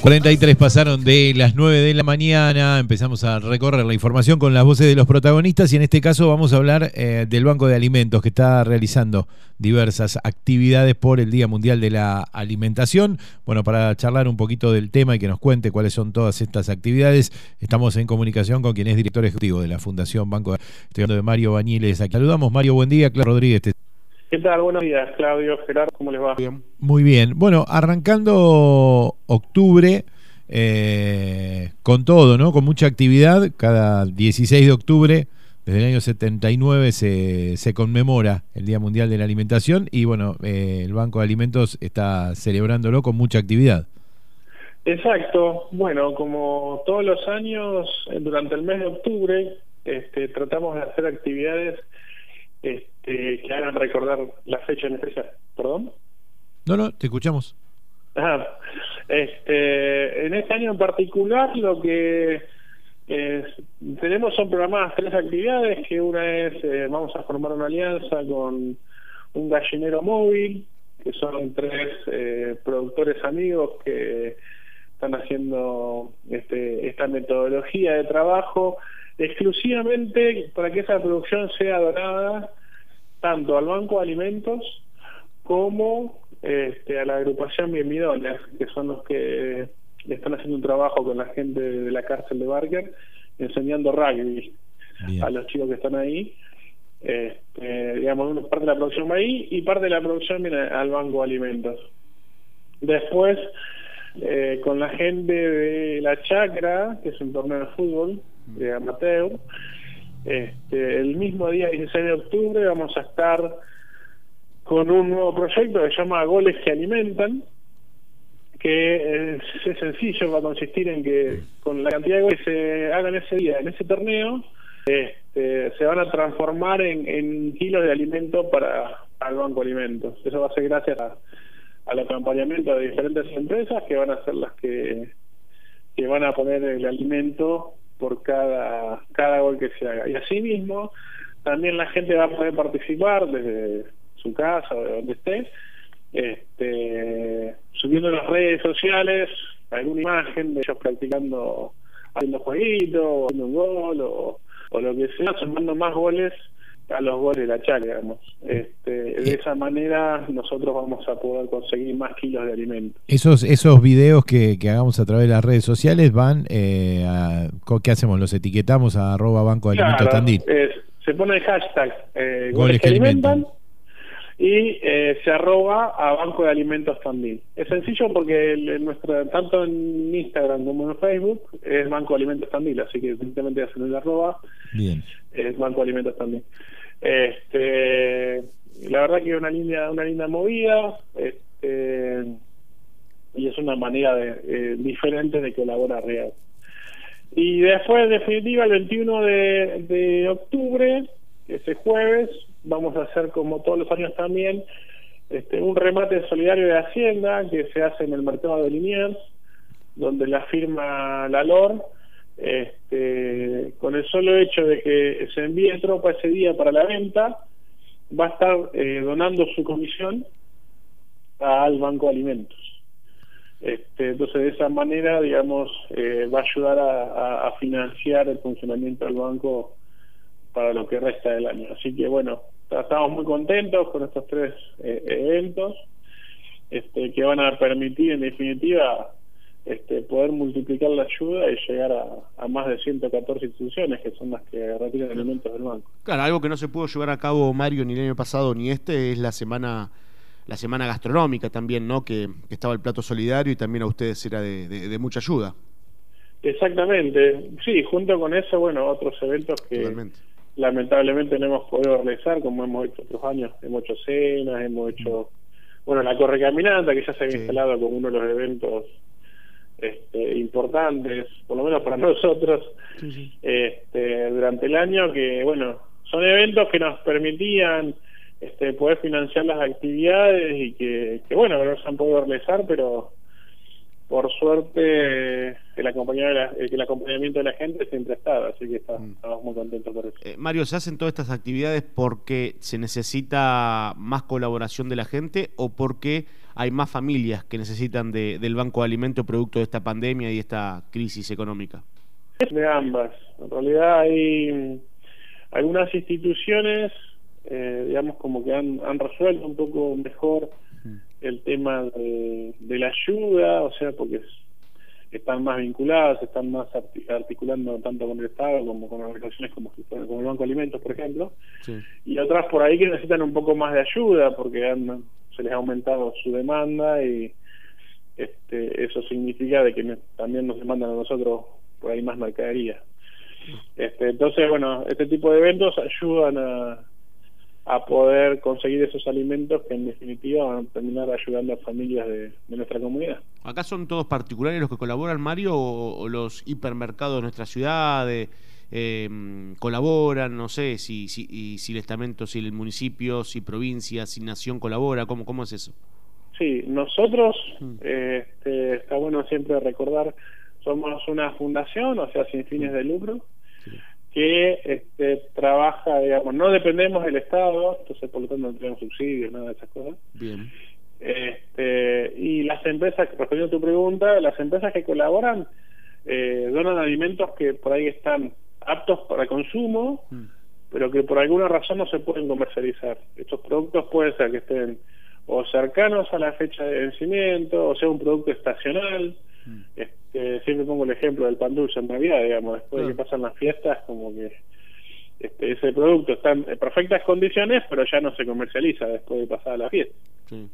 43 pasaron de las 9 de la mañana, empezamos a recorrer la información con las voces de los protagonistas y en este caso vamos a hablar del Banco de Alimentos que está realizando diversas actividades por el Día Mundial de la Alimentación. Bueno, para charlar un poquito del tema y que nos cuente cuáles son todas estas actividades, estamos en comunicación con quien es director ejecutivo de la Fundación Banco. Estoy hablando de Mario Bañiles. Aquí saludamos. Mario, buen día. Claudio Rodríguez. ¿Qué tal? Buenos días, Claudio, Gerardo, ¿cómo les va? Bien. Muy bien. Bueno, arrancando octubre, con todo, ¿no? Con mucha actividad. Cada 16 de octubre, desde el año 79, se conmemora el Día Mundial de la Alimentación y, bueno, el Banco de Alimentos está celebrándolo con mucha actividad. Exacto. Bueno, como todos los años, durante el mes de octubre, tratamos de hacer actividades que hagan recordar la fecha en especial. ¿Perdón? No, te escuchamos. En este año en particular lo que tenemos son programadas 3 actividades, que una es, vamos a formar una alianza con un gallinero móvil, que son 3 productores amigos que están haciendo esta metodología de trabajo exclusivamente para que esa producción sea donada tanto al Banco de Alimentos como a la agrupación Bienmidones, que son los que están haciendo un trabajo con la gente de la cárcel de Barker, enseñando rugby. Bien. A los chicos que están ahí. Digamos, parte de la producción va ahí y parte de la producción viene al Banco de Alimentos. Después, con la gente de La Chacra, que es un torneo de fútbol de amateur, el mismo día 16 de octubre vamos a estar con un nuevo proyecto que se llama Goles que Alimentan, que es sencillo, va a consistir en que con la cantidad de goles que se hagan ese día en ese torneo, se van a transformar en kilos de alimento para el Banco de Alimentos. Eso va a ser gracias al acompañamiento de diferentes empresas que van a ser las que van a poner el alimento por cada gol que se haga. Y asimismo, también la gente va a poder participar desde su casa o de donde esté, subiendo en las redes sociales alguna imagen de ellos practicando, haciendo jueguitos, haciendo un gol o lo que sea, sumando más goles a los goles de La Chacra, digamos. De esa manera nosotros vamos a poder conseguir más kilos de alimento. Esos videos que hagamos a través de las redes sociales van ¿qué hacemos? ¿Los etiquetamos a @Banco de Alimentos Tandil? Se pone el hashtag goles que alimentan y se arroba a Banco de Alimentos Tandil. Es sencillo porque tanto en Instagram como en Facebook es Banco de Alimentos Tandil, así que simplemente hacen el arroba. Bien. Es Banco de Alimentos Tandil. La verdad que es una linda movida, y es una manera diferente de colaborar real. Y después, en definitiva, el 21 de octubre, ese jueves, vamos a hacer, como todos los años también, un remate solidario de Hacienda que se hace en el mercado de Liniers, donde la firma la LOR, con el solo hecho de que se envíe tropa ese día para la venta, va a estar donando su comisión al Banco de Alimentos. Entonces, de esa manera, digamos, va a ayudar a financiar el funcionamiento del banco para lo que resta del año. Así que, bueno, estamos muy contentos con estos 3 eventos que van a permitir, en definitiva, poder multiplicar la ayuda y llegar a más de 114 instituciones, que son las que retiran alimentos del banco. Claro, algo que no se pudo llevar a cabo, Mario, ni el año pasado ni es la semana gastronómica también, ¿no? Que estaba el plato solidario y también a ustedes era de mucha ayuda. Exactamente, sí, junto con eso, bueno, otros eventos que totalmente, lamentablemente no hemos podido realizar, como hemos hecho otros años. Hemos hecho cenas, hemos hecho, la correcaminata, que ya se había instalado como uno de los eventos importantes, por lo menos para nosotros, durante el año, que, son eventos que nos permitían poder financiar las actividades y que no se han podido realizar, pero por suerte el acompañamiento de la gente siempre estaba, así que estamos muy contentos por eso. Mario, ¿se hacen todas estas actividades porque se necesita más colaboración de la gente o porque hay más familias que necesitan del Banco de Alimentos producto de esta pandemia y esta crisis económica? De ambas. En realidad hay algunas instituciones, digamos, como que han resuelto un poco mejor el tema de la ayuda, o sea, porque están más vinculadas, están más articulando tanto con el Estado como con organizaciones como el Banco de Alimentos, por ejemplo, sí. Y otras por ahí que necesitan un poco más de ayuda porque se les ha aumentado su demanda y eso significa de que también nos demandan a nosotros por ahí más mercadería. Entonces, bueno, este tipo de eventos ayudan a poder conseguir esos alimentos que en definitiva van a terminar ayudando a familias de nuestra comunidad. ¿Acá son todos particulares los que colaboran, Mario, o los hipermercados de nuestra ciudad colaboran? No sé si el estamento, si el municipio, si provincia, si nación colabora, ¿cómo es eso? Sí, nosotros, está bueno siempre recordar, somos una fundación, o sea, sin fines de lucro, que trabaja, digamos, no dependemos del Estado, entonces por lo tanto no tenemos subsidios, nada de esas cosas. Bien. Y las empresas, respondiendo a tu pregunta, las empresas que colaboran donan alimentos que por ahí están aptos para consumo, pero que por alguna razón no se pueden comercializar. Estos productos pueden ser que estén o cercanos a la fecha de vencimiento, o sea, un producto estacional. Siempre pongo el ejemplo del pan dulce en Navidad, digamos, después de que pasan las fiestas, como que ese producto está en perfectas condiciones, pero ya no se comercializa después de pasar la fiesta. Sí.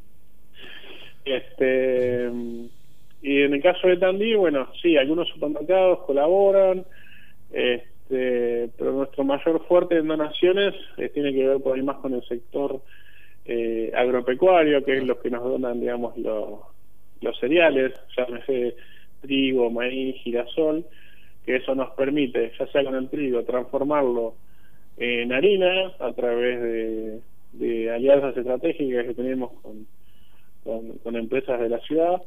Y en el caso de Tandil, bueno, sí, algunos supermercados colaboran, pero nuestro mayor fuerte en donaciones tiene que ver por ahí más con el sector agropecuario, que es los que nos donan, digamos, los cereales, llámese trigo, maíz, girasol, que eso nos permite, ya sea con el trigo, transformarlo en harina a través de alianzas estratégicas que tenemos con empresas de la ciudad,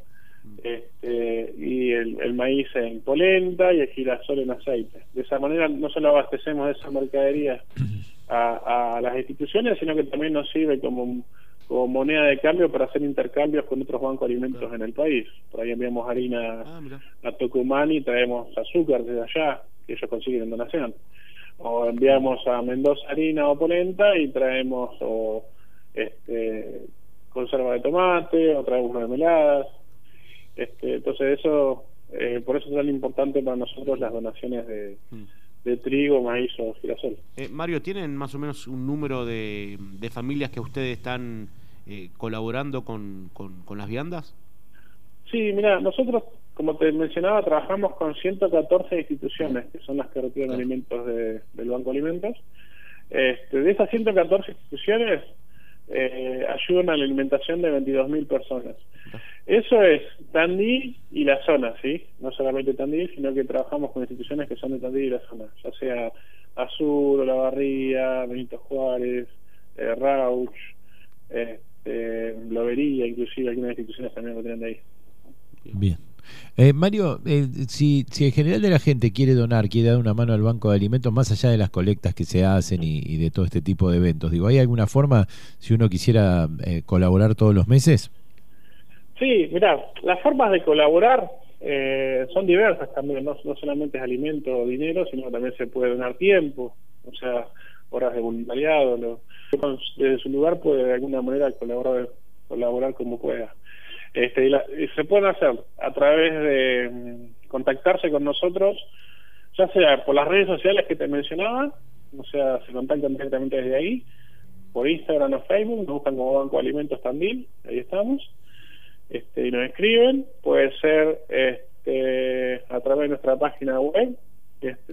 y el maíz en polenta y el girasol en aceite. De esa manera no solo abastecemos de esa mercadería a las instituciones, sino que también nos sirve como moneda de cambio para hacer intercambios con otros bancos de alimentos en el país. Por ahí enviamos harina a Tucumán y traemos azúcar desde allá, que ellos consiguen en donación. O enviamos a Mendoza harina o polenta y traemos conserva de tomate, o traemos mermeladas. Entonces eso, por eso es tan importante para nosotros las donaciones de trigo, maíz o girasol. Mario, ¿tienen más o menos un número de familias que ustedes están colaborando con las viandas? Sí, mira, nosotros, como te mencionaba, trabajamos con 114 instituciones, que son las que retiran alimentos del Banco de Alimentos. De esas 114 instituciones, ayudan a la alimentación de 22.000 personas. Eso es Tandil y la zona, ¿sí? No solamente Tandil, sino que trabajamos con instituciones que son de Tandil y la zona, ya sea Azul, Olavarría, Benito Juárez, Rauch, Lobería, inclusive algunas instituciones también lo tienen de ahí. Bien. Mario, si en general de la gente quiere dar una mano al Banco de Alimentos, más allá de las colectas que se hacen y de todo este tipo de eventos, digo, ¿hay alguna forma, si uno quisiera colaborar todos los meses? Sí, mira, las formas de colaborar son diversas también, no solamente es alimento o dinero, sino también se puede donar tiempo, o sea, horas de voluntariado, desde su lugar puede de alguna manera colaborar como pueda. Y se pueden hacer a través de contactarse con nosotros, ya sea por las redes sociales que te mencionaba, o sea, se contactan directamente desde ahí, por Instagram o Facebook, nos buscan como Banco de Alimentos Tandil, ahí estamos, y nos escriben. Puede ser a través de nuestra página web, que es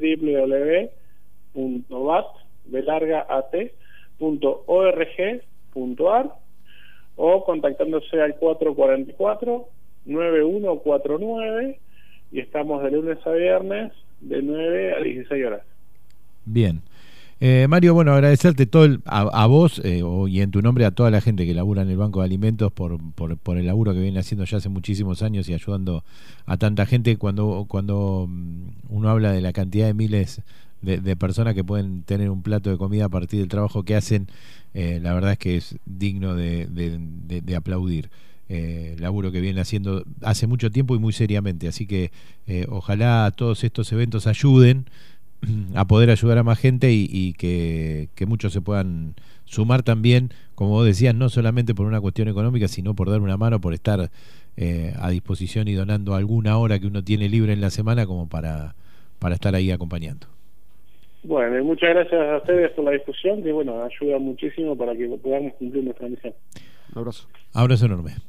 www.bat.org.ar, o contactándose al 444-9149, y estamos de lunes a viernes de 9 a 16 horas. Bien. Mario, bueno, agradecerte a vos y en tu nombre a toda la gente que labura en el Banco de Alimentos por el laburo que viene haciendo ya hace muchísimos años y ayudando a tanta gente. Cuando uno habla de la cantidad de miles de personas que pueden tener un plato de comida a partir del trabajo que hacen, la verdad es que es digno de aplaudir. laburo que viene haciendo hace mucho tiempo y muy seriamente. Así que ojalá todos estos eventos ayuden a poder ayudar a más gente y que muchos se puedan sumar también, como vos decías, no solamente por una cuestión económica, sino por dar una mano, por estar a disposición y donando alguna hora que uno tiene libre en la semana como para estar ahí acompañando. Bueno, y muchas gracias a ustedes por la discusión, que bueno, ayuda muchísimo para que podamos cumplir nuestra misión. Un abrazo. Abrazo enorme.